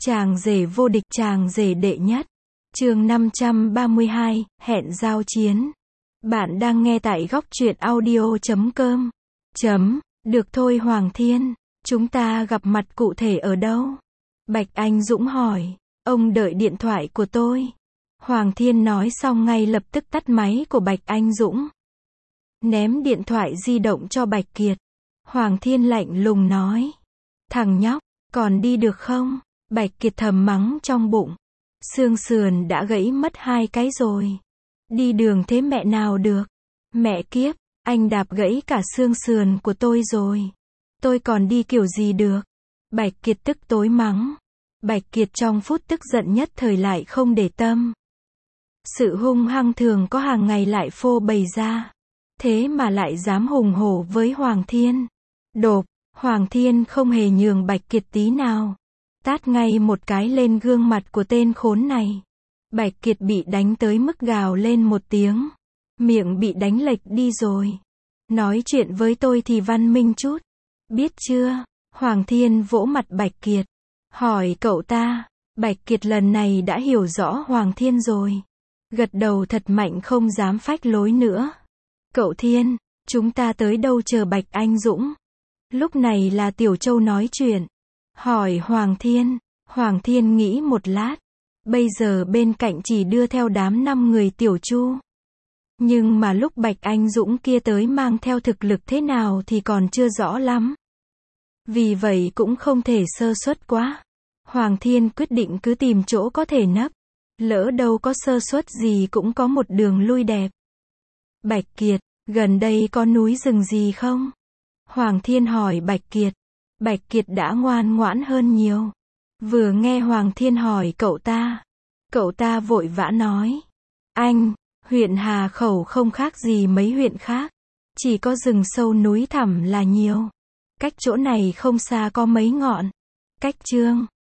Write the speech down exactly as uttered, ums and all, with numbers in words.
Chàng rể vô địch, chàng rể đệ nhất. Chương năm trăm ba mươi hai, hẹn giao chiến. Bạn đang nghe tại góc truyện audio chấm com. Chấm, được thôi Hoàng Thiên, chúng ta gặp mặt cụ thể ở đâu? Bạch Anh Dũng hỏi, ông đợi điện thoại của tôi. Hoàng Thiên nói xong ngay lập tức tắt máy của Bạch Anh Dũng. Ném điện thoại di động cho Bạch Kiệt. Hoàng Thiên lạnh lùng nói, thằng nhóc, còn đi được không? Bạch Kiệt thầm mắng trong bụng. Xương sườn đã gãy mất hai cái rồi. Đi đường thế mẹ nào được. Mẹ kiếp, anh đạp gãy cả xương sườn của tôi rồi. Tôi còn đi kiểu gì được. Bạch Kiệt tức tối mắng. Bạch Kiệt trong phút tức giận nhất thời lại không để tâm. Sự hung hăng thường có hàng ngày lại phô bày ra. Thế mà lại dám hùng hổ với Hoàng Thiên. Độp, Hoàng Thiên không hề nhường Bạch Kiệt tí nào. Tát ngay một cái lên gương mặt của tên khốn này. Bạch Kiệt bị đánh tới mức gào lên một tiếng. Miệng bị đánh lệch đi rồi. Nói chuyện với tôi thì văn minh chút. Biết chưa? Hoàng Thiên vỗ mặt Bạch Kiệt. Hỏi cậu ta. Bạch Kiệt lần này đã hiểu rõ Hoàng Thiên rồi. Gật đầu thật mạnh không dám phách lối nữa. Cậu Thiên, chúng ta tới đâu chờ Bạch Anh Dũng? Lúc này là Tiểu Châu nói chuyện. Hỏi Hoàng Thiên. Hoàng Thiên nghĩ một lát. Bây giờ bên cạnh chỉ đưa theo đám năm người Tiểu Chu. Nhưng mà lúc Bạch Anh Dũng kia tới mang theo thực lực thế nào thì còn chưa rõ lắm. Vì vậy cũng không thể sơ suất quá. Hoàng Thiên quyết định cứ tìm chỗ có thể nấp. Lỡ đâu có sơ suất gì cũng có một đường lui đẹp. Bạch Kiệt, gần đây có núi rừng gì không? Hoàng Thiên hỏi Bạch Kiệt. Bạch Kiệt đã ngoan ngoãn hơn nhiều. Vừa nghe Hoàng Thiên hỏi cậu ta. Cậu ta vội vã nói. Anh, huyện Hà Khẩu không khác gì mấy huyện khác. Chỉ có rừng sâu núi thẳm là nhiều. Cách chỗ này không xa có mấy ngọn. Cách Chương,